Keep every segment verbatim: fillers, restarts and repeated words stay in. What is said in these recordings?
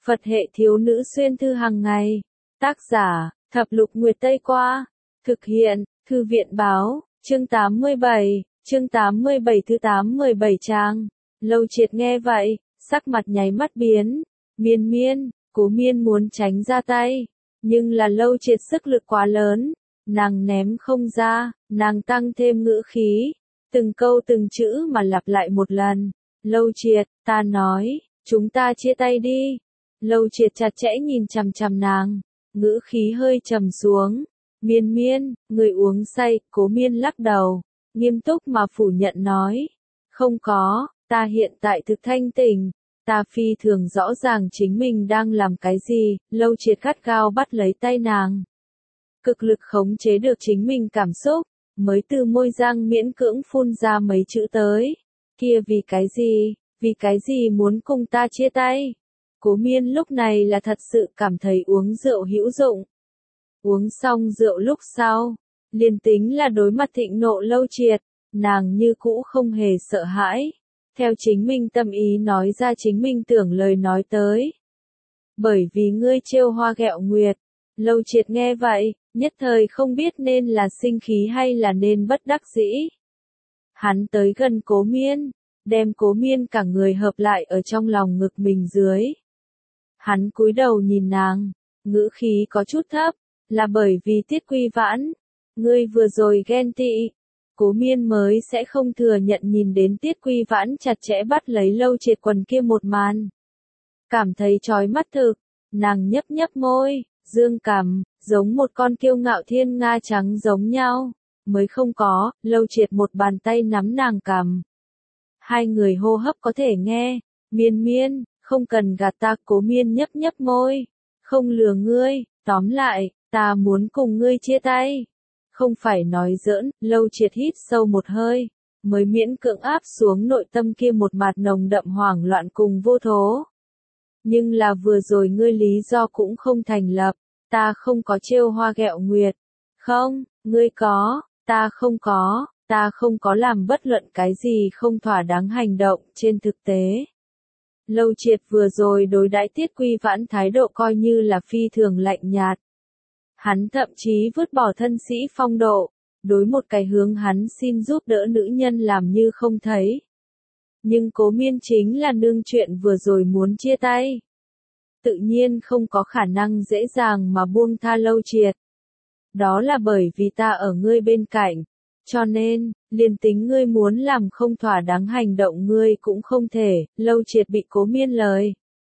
Phật hệ thiếu nữ xuyên thư hàng ngày. Tác giả, Thập lục Nguyệt Tây Qua. Thực hiện, Thư viện Báo, chương tám mươi bảy, chương tám mươi bảy thứ tám mươi bảy trang. Lâu Triệt nghe vậy, sắc mặt nháy mắt biến. Miên miên, Cố Miên muốn tránh ra tay. Nhưng là Lâu Triệt sức lực quá lớn. Nàng ném không ra, nàng tăng thêm ngữ khí. Từng câu từng chữ mà lặp lại một lần. Lâu Triệt, ta nói, chúng ta chia tay đi. Lâu Triệt chặt chẽ nhìn chằm chằm nàng, ngữ khí hơi trầm xuống. Miên miên, người uống say. Cố Miên lắc đầu, nghiêm túc mà phủ nhận nói. Không có, ta hiện tại thực thanh tỉnh. Ta phi thường rõ ràng chính mình đang làm cái gì. Lâu Triệt gắt gao bắt lấy tay nàng. Cực lực khống chế được chính mình cảm xúc, mới từ môi răng miễn cưỡng phun ra mấy chữ tới. Kia vì cái gì, vì cái gì muốn cùng ta chia tay? Cố Miên lúc này là thật sự cảm thấy uống rượu hữu dụng. Uống xong rượu lúc sau, liền tính là đối mặt thịnh nộ Lâu Triệt, nàng như cũ không hề sợ hãi. Theo chính mình tâm ý nói ra chính mình tưởng lời nói tới. Bởi vì ngươi trêu hoa ghẹo nguyệt. Lâu Triệt nghe vậy, nhất thời không biết nên là sinh khí hay là nên bất đắc dĩ. Hắn tới gần Cố Miên, đem Cố Miên cả người hợp lại ở trong lòng ngực mình dưới. Hắn cúi đầu nhìn nàng, ngữ khí có chút thấp, là bởi vì Tiết Quy Vãn, ngươi vừa rồi ghen tị. Cố Miên mới sẽ không thừa nhận nhìn đến Tiết Quy Vãn chặt chẽ bắt lấy Lâu Triệt quần kia một màn. Cảm thấy chói mắt thực, nàng nhấp nhấp môi, dương cằm, giống một con kiêu ngạo thiên nga trắng giống nhau. Mới không có. Lâu Triệt một bàn tay nắm nàng cằm. Hai người hô hấp có thể nghe. Miên miên, không cần gạt ta. Cố Miên nhấp nhấp môi. Không lừa ngươi, tóm lại, ta muốn cùng ngươi chia tay. Không phải nói giỡn. Lâu Triệt hít sâu một hơi, mới miễn cưỡng áp xuống nội tâm kia một mạt nồng đậm hoảng loạn cùng vô thố. Nhưng là vừa rồi ngươi lý do cũng không thành lập. Ta không có trêu hoa ghẹo nguyệt. Không, ngươi có. Ta không có, ta không có làm bất luận cái gì không thỏa đáng hành động. Trên thực tế, Lâu Triệt vừa rồi đối đãi Tiết Quy Vãn thái độ coi như là phi thường lạnh nhạt. Hắn thậm chí vứt bỏ thân sĩ phong độ, đối một cái hướng hắn xin giúp đỡ nữ nhân làm như không thấy. Nhưng Cố Miên chính là nương chuyện vừa rồi muốn chia tay. Tự nhiên không có khả năng dễ dàng mà buông tha Lâu Triệt. Đó là bởi vì ta ở ngươi bên cạnh, cho nên, liền tính ngươi muốn làm không thỏa đáng hành động ngươi cũng không thể. Lâu Triệt bị Cố Miên lời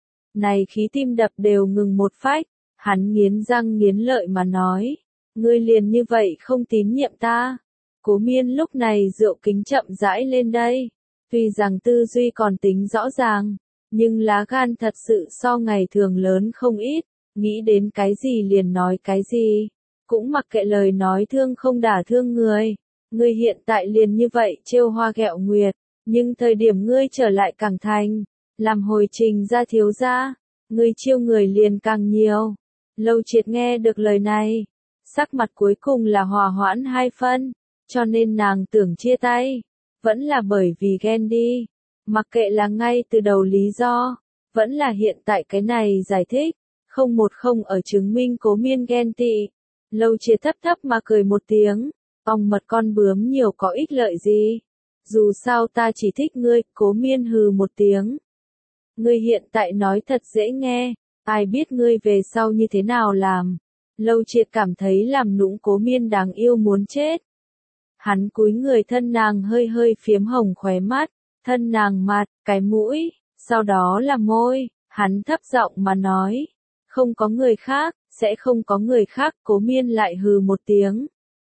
này khí tim đập đều ngừng một phách, hắn nghiến răng nghiến lợi mà nói, ngươi liền như vậy không tín nhiệm ta. Cố Miên lúc này rượu kính chậm rãi lên đây, tuy rằng tư duy còn tính rõ ràng, nhưng lá gan thật sự so ngày thường lớn không ít, nghĩ đến cái gì liền nói cái gì. Cũng mặc kệ lời nói thương không đả thương người. Ngươi hiện tại liền như vậy trêu hoa ghẹo nguyệt, nhưng thời điểm ngươi trở lại Cảng Thành, làm hồi trình ra thiếu gia, ngươi chiêu người liền càng nhiều. Lâu Triệt nghe được lời này, sắc mặt cuối cùng là hòa hoãn hai phân, cho nên nàng tưởng chia tay, vẫn là bởi vì ghen đi. Mặc kệ là ngay từ đầu lý do, vẫn là hiện tại cái này giải thích, không một không ở chứng minh Cố Miên ghen tị. Lâu Triệt thấp thấp mà cười một tiếng, ong mật con bướm nhiều có ích lợi gì? Dù sao ta chỉ thích ngươi. Cố Miên hừ một tiếng. Ngươi hiện tại nói thật dễ nghe, ai biết ngươi về sau như thế nào làm? Lâu Triệt cảm thấy làm nũng Cố Miên đáng yêu muốn chết. Hắn cúi người thân nàng hơi hơi phiếm hồng khóe mắt, thân nàng mặt, cái mũi, sau đó là môi, hắn thấp giọng mà nói, không có người khác. Sẽ không có người khác. Cố Miên lại hừ một tiếng.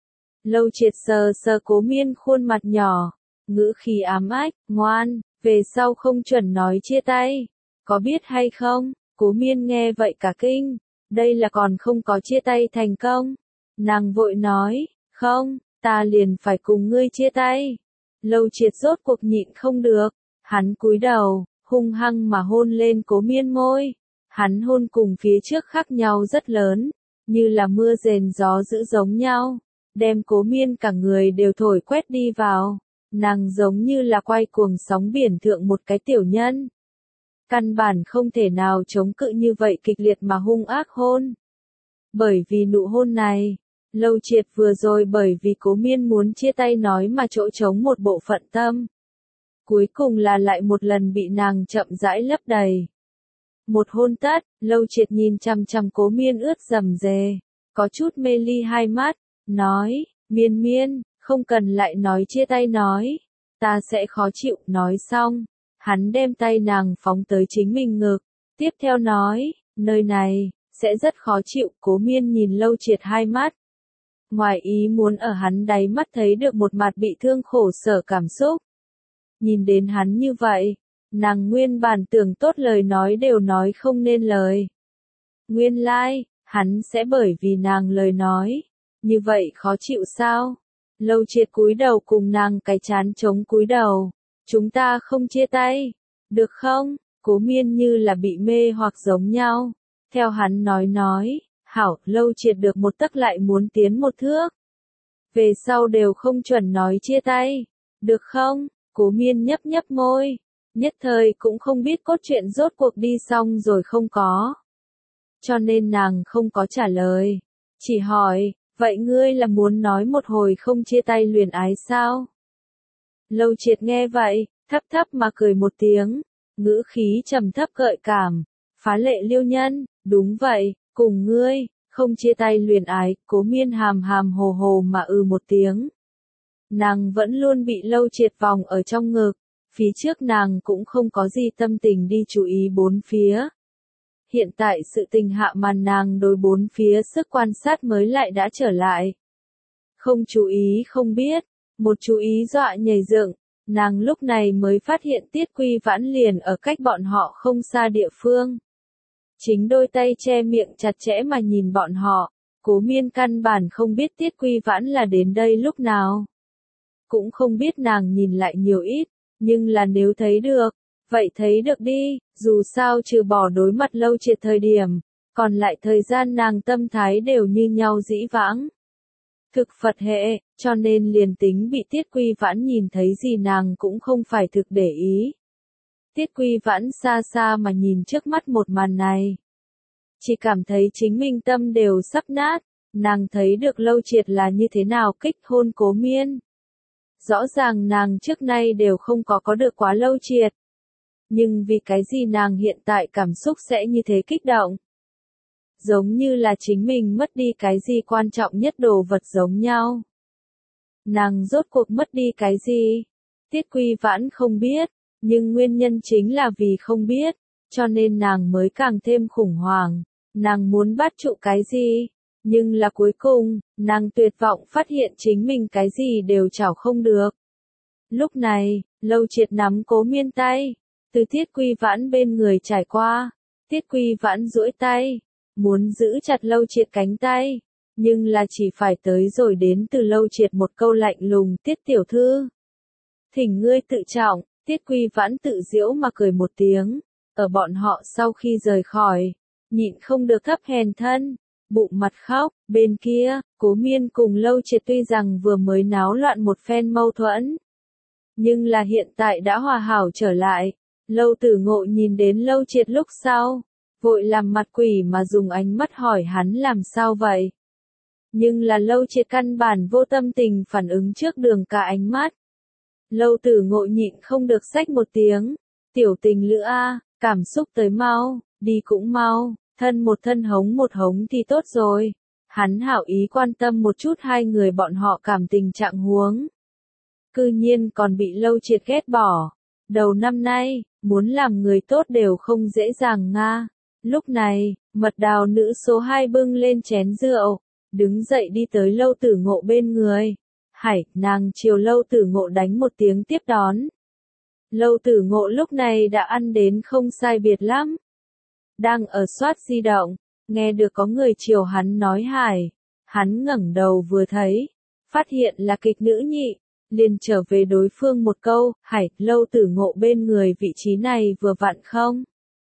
Lâu Triệt sờ sờ Cố Miên khuôn mặt nhỏ, ngữ khí ám ách, ngoan, về sau không chuẩn nói chia tay, có biết hay không? Cố Miên nghe vậy cả kinh, đây là còn không có chia tay thành công. Nàng vội nói, không, ta liền phải cùng ngươi chia tay. Lâu Triệt rốt cuộc nhịn không được, hắn cúi đầu, hung hăng mà hôn lên Cố Miên môi. Hắn hôn cùng phía trước khác nhau rất lớn, như là mưa rền gió dữ giống nhau, đem Cố Miên cả người đều thổi quét đi vào. Nàng giống như là quay cuồng sóng biển thượng một cái tiểu nhân. căn bản không thể nào chống cự như vậy kịch liệt mà hung ác hôn. Bởi vì nụ hôn này, Lâu Triệt vừa rồi bởi vì Cố Miên muốn chia tay nói mà chỗ trống một bộ phận tâm. Cuối cùng là lại một lần bị nàng chậm rãi lấp đầy. Một hôn tất, Lâu Triệt nhìn chằm chằm Cố Miên ướt rầm rề, có chút mê ly hai mắt, nói, Miên Miên, không cần lại nói chia tay nói, ta sẽ khó chịu, nói xong. Hắn đem tay nàng phóng tới chính mình ngực, tiếp theo nói, nơi này, sẽ rất khó chịu. Cố Miên nhìn Lâu Triệt hai mắt. Ngoài ý muốn ở hắn đáy mắt thấy được một mặt bị thương khổ sở cảm xúc. Nhìn đến hắn như vậy, nàng nguyên bản tưởng tốt lời nói đều nói không nên lời. Nguyên lai, like, hắn sẽ bởi vì nàng lời nói, như vậy khó chịu sao? Lâu Triệt cúi đầu cùng nàng cái chán chống cúi đầu. Chúng ta không chia tay, được không? Cố Miên như là bị mê hoặc giống nhau. Theo hắn nói nói, hảo, Lâu Triệt được một tấc lại muốn tiến một thước. Về sau đều không chuẩn nói chia tay, được không? Cố Miên nhấp nhấp môi, nhất thời cũng không biết cốt truyện rốt cuộc đi xong rồi không có. Cho nên nàng không có trả lời, chỉ hỏi, vậy ngươi là muốn nói một hồi không chia tay luyến ái sao? Lâu Triệt nghe vậy, thấp thấp mà cười một tiếng, ngữ khí trầm thấp gợi cảm, phá lệ liêu nhân, đúng vậy, cùng ngươi, không chia tay luyến ái. Cố Miên hàm hàm hồ hồ mà ư một tiếng. Nàng vẫn luôn bị Lâu Triệt vòng ở trong ngực, phía trước nàng cũng không có gì tâm tình đi chú ý bốn phía. Hiện tại sự tình hạ màn nàng đối bốn phía sức quan sát mới lại đã trở lại. Không chú ý không biết, một chú ý dọa nhảy dựng, nàng lúc này mới phát hiện Tiết Quy Vãn liền ở cách bọn họ không xa địa phương. Chính đôi tay che miệng chặt chẽ mà nhìn bọn họ, Cố Miên căn bản không biết Tiết Quy Vãn là đến đây lúc nào. Cũng không biết nàng nhìn lại nhiều ít, nhưng là nếu thấy được, vậy thấy được đi, dù sao trừ bỏ đối mặt Lâu Triệt thời điểm, còn lại thời gian nàng tâm thái đều như nhau dĩ vãng. Thực Phật hệ, cho nên liền tính bị Tiết Quy Vãn nhìn thấy gì nàng cũng không phải thực để ý. Tiết Quy Vãn xa xa mà nhìn trước mắt một màn này. Chỉ cảm thấy chính mình tâm đều sắp nát, nàng thấy được Lâu Triệt là như thế nào kích hôn Cố Miên. Rõ ràng nàng trước nay đều không có có được quá Lâu Triệt. Nhưng vì cái gì nàng hiện tại cảm xúc sẽ như thế kích động? Giống như là chính mình mất đi cái gì quan trọng nhất đồ vật giống nhau. Nàng rốt cuộc mất đi cái gì? Tiết Quy Vãn không biết, nhưng nguyên nhân chính là vì không biết, cho nên nàng mới càng thêm khủng hoảng. Nàng muốn bắt trụ cái gì? Nhưng là cuối cùng, nàng tuyệt vọng phát hiện chính mình cái gì đều chảo không được. Lúc này, Lâu Triệt nắm Cố Miên tay, từ Tiết Quy Vãn bên người trải qua. Tiết Quy Vãn duỗi tay, muốn giữ chặt Lâu Triệt cánh tay, nhưng là chỉ phải tới rồi đến từ Lâu Triệt một câu lạnh lùng, Tiết tiểu thư. Thỉnh ngươi tự trọng. Tiết Quy Vãn tự giễu mà cười một tiếng, ở bọn họ sau khi rời khỏi, nhịn không được thấp hèn thân, bụng mặt khóc. Bên kia, Cố Miên cùng Lâu Triệt tuy rằng vừa mới náo loạn một phen mâu thuẫn, nhưng là hiện tại đã hòa hảo trở lại. Lâu Tử Ngộ nhìn đến Lâu Triệt lúc sau, vội làm mặt quỷ mà dùng ánh mắt hỏi hắn làm sao vậy. Nhưng là Lâu Triệt căn bản vô tâm tình phản ứng trước đường cả ánh mắt. Lâu Tử Ngộ nhịn không được xách một tiếng, tiểu tình lữ a, cảm xúc tới mau, đi cũng mau, thân một thân hống một hống thì tốt rồi. Hắn hảo ý quan tâm một chút hai người bọn họ cảm tình trạng huống. Cư nhiên còn bị Lâu Triệt ghét bỏ. Đầu năm nay, muốn làm người tốt đều không dễ dàng nga. Lúc này, Mật Đào nữ số hai bưng lên chén rượu, đứng dậy đi tới Lâu Tử Ngộ bên người. Hải, nàng chiều Lâu Tử Ngộ đánh một tiếng tiếp đón. Lâu Tử Ngộ lúc này đã ăn đến không sai biệt lắm. Đang ở soát di động, nghe được có người chiều hắn nói Hải. Hắn ngẩng đầu vừa thấy, phát hiện là kịch nữ nhị, liền trở về đối phương một câu, Hải, Lâu Tử Ngộ bên người vị trí này vừa vặn không?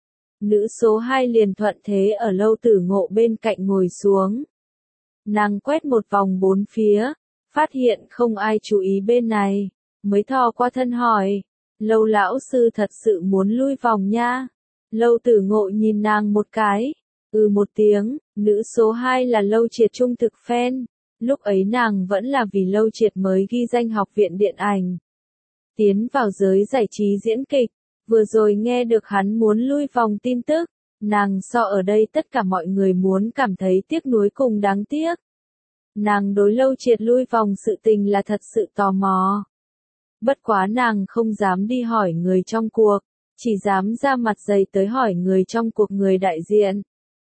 Nữ số hai liền thuận thế ở Lâu Tử Ngộ bên cạnh ngồi xuống. Nàng quét một vòng bốn phía, phát hiện không ai chú ý bên này, mới thò qua thân hỏi, Lâu lão sư thật sự muốn lui vòng nha. Lâu Tử Ngộ nhìn nàng một cái, ừ một tiếng, nữ số hai là Lâu Triệt trung thực fan, lúc ấy nàng vẫn là vì Lâu Triệt mới ghi danh học viện điện ảnh. Tiến vào giới giải trí diễn kịch, vừa rồi nghe được hắn muốn lui vòng tin tức, nàng so ở đây tất cả mọi người muốn cảm thấy tiếc nuối cùng đáng tiếc. Nàng đối Lâu Triệt lui vòng sự tình là thật sự tò mò. Bất quá nàng không dám đi hỏi người trong cuộc, chỉ dám ra mặt dày tới hỏi người trong cuộc người đại diện.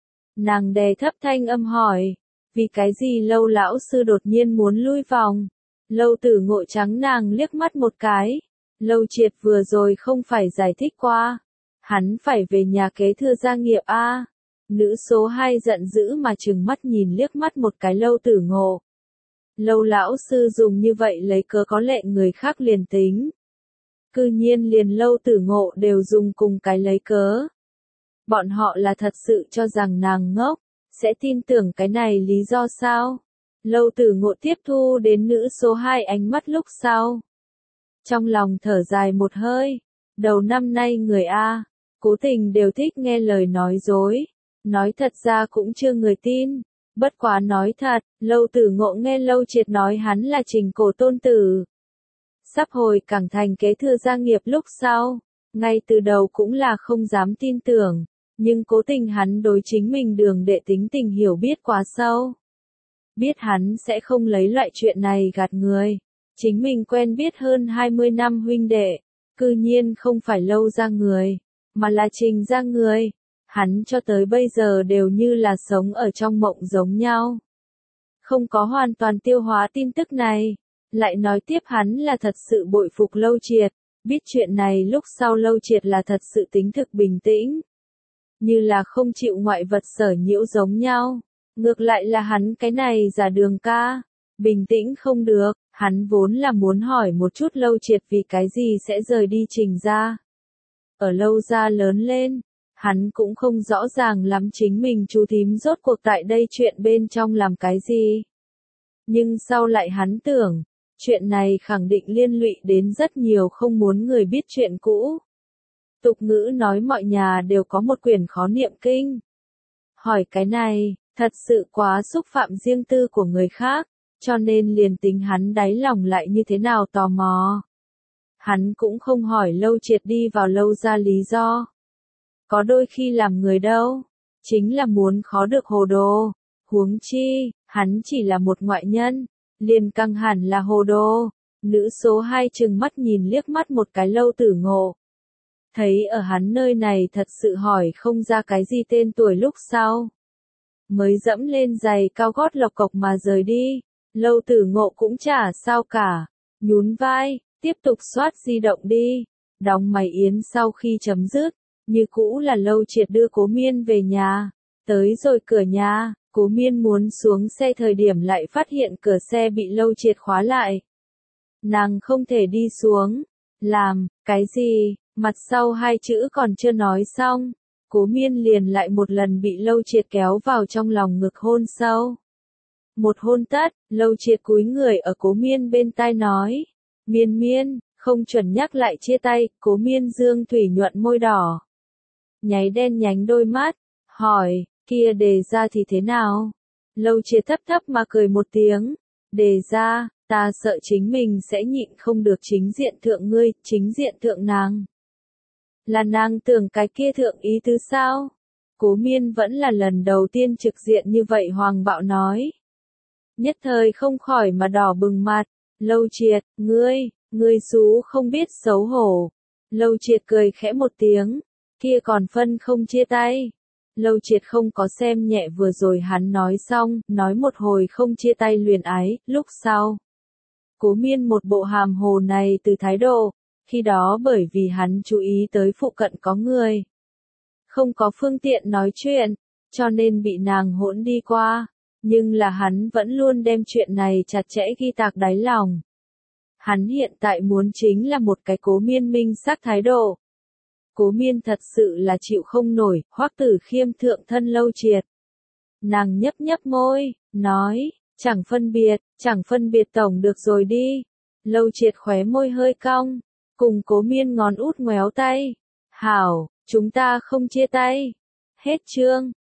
Nàng đè thấp thanh âm hỏi, vì cái gì Lâu lão sư đột nhiên muốn lui vòng? Lâu Tử Ngộ trắng nàng liếc mắt một cái. Lâu Triệt vừa rồi không phải giải thích qua. Hắn phải về nhà kế thừa gia nghiệp a. À. Nữ số hai giận dữ mà trừng mắt nhìn liếc mắt một cái Lâu Tử Ngộ. Lâu lão sư dùng như vậy lấy cớ có lệ người khác liền tính. Cư nhiên liền Lâu Tử Ngộ đều dùng cùng cái lấy cớ. Bọn họ là thật sự cho rằng nàng ngốc, sẽ tin tưởng cái này lý do sao? Lâu Tử Ngộ tiếp thu đến nữ số hai ánh mắt lúc sau. Trong lòng thở dài một hơi, đầu năm nay người A, cố tình đều thích nghe lời nói dối, nói thật ra cũng chưa người tin. Bất quá nói thật, Lâu Tử Ngộ nghe Lâu Triệt nói hắn là Trình Cổ tôn tử. Sắp hồi Cảng Thành kế thừa gia nghiệp lúc sau, ngay từ đầu cũng là không dám tin tưởng, nhưng cố tình hắn đối chính mình Đường đệ tính tình hiểu biết quá sâu. Biết hắn sẽ không lấy loại chuyện này gạt người. Chính mình quen biết hơn hai mươi năm huynh đệ, cư nhiên không phải Lâu gia người, mà là Trình gia người. Hắn cho tới bây giờ đều như là sống ở trong mộng giống nhau. Không có hoàn toàn tiêu hóa tin tức này. Lại nói tiếp hắn là thật sự bội phục Lâu Triệt. Biết chuyện này lúc sau Lâu Triệt là thật sự tính thực bình tĩnh. Như là không chịu ngoại vật sở nhiễu giống nhau. Ngược lại là hắn cái này giả Đường ca. Bình tĩnh không được, hắn vốn là muốn hỏi một chút Lâu Triệt vì cái gì sẽ rời đi Trình gia. Ở Lâu gia lớn lên. Hắn cũng không rõ ràng lắm chính mình chú thím rốt cuộc tại đây chuyện bên trong làm cái gì. Nhưng sau lại hắn tưởng, chuyện này khẳng định liên lụy đến rất nhiều không muốn người biết chuyện cũ. Tục ngữ nói mọi nhà đều có một quyển khó niệm kinh. Hỏi cái này, thật sự quá xúc phạm riêng tư của người khác, cho nên liền tính hắn đáy lòng lại như thế nào tò mò. Hắn cũng không hỏi Lâu Triệt đi vào Lâu gia lý do. Có đôi khi làm người đâu, chính là muốn khó được hồ đồ, huống chi, hắn chỉ là một ngoại nhân, liền căng hẳn là hồ đồ. Nữ số hai trừng mắt nhìn liếc mắt một cái Lâu Tử Ngộ. Thấy ở hắn nơi này thật sự hỏi không ra cái gì tên tuổi lúc sau. Mới dẫm lên giày cao gót lộc cộc mà rời đi, Lâu Tử Ngộ cũng chả sao cả, nhún vai, tiếp tục soát di động đi, đóng máy yến sau khi chấm dứt. Như cũ là Lâu Triệt đưa Cố Miên về nhà. Tới rồi cửa nhà, Cố Miên muốn xuống xe thời điểm lại phát hiện cửa xe bị Lâu Triệt khóa lại. Nàng không thể đi xuống. Làm, cái gì? Mặt sau hai chữ còn chưa nói xong. Cố Miên liền lại một lần bị Lâu Triệt kéo vào trong lòng ngực hôn sâu. Một hôn tất, Lâu Triệt cúi người ở Cố Miên bên tai nói. Miên miên, không chuẩn nhắc lại chia tay. Cố Miên dương thủy nhuận môi đỏ. Nháy đen nhánh đôi mắt, hỏi, kia đề ra thì thế nào? Lâu Triệt thấp thấp mà cười một tiếng, đề ra, ta sợ chính mình sẽ nhịn không được chính diện thượng ngươi, chính diện thượng nàng. Là nàng tưởng cái kia thượng ý tứ sao? Cố Miên vẫn là lần đầu tiên trực diện như vậy hoàng bạo nói. Nhất thời không khỏi mà đỏ bừng mặt, Lâu Triệt, ngươi, ngươi xú không biết xấu hổ. Lâu Triệt cười khẽ một tiếng. Kia còn phân không chia tay. Lâu Triệt không có xem nhẹ vừa rồi hắn nói xong, nói một hồi không chia tay luyến ái, lúc sau. Cố Miên một bộ hàm hồ này từ thái độ, khi đó bởi vì hắn chú ý tới phụ cận có người. Không có phương tiện nói chuyện, cho nên bị nàng hỗn đi qua, nhưng là hắn vẫn luôn đem chuyện này chặt chẽ ghi tạc đáy lòng. Hắn hiện tại muốn chính là một cái Cố Miên minh xác thái độ. Cố Miên thật sự là chịu không nổi, Hoắc Tử Khiêm thượng thân Lâu Triệt. Nàng nhấp nhấp môi, nói, chẳng phân biệt, chẳng phân biệt tổng được rồi đi. Lâu Triệt khóe môi hơi cong, cùng Cố Miên ngón út ngoéo tay. Hảo, Chúng ta không chia tay. Hết chương.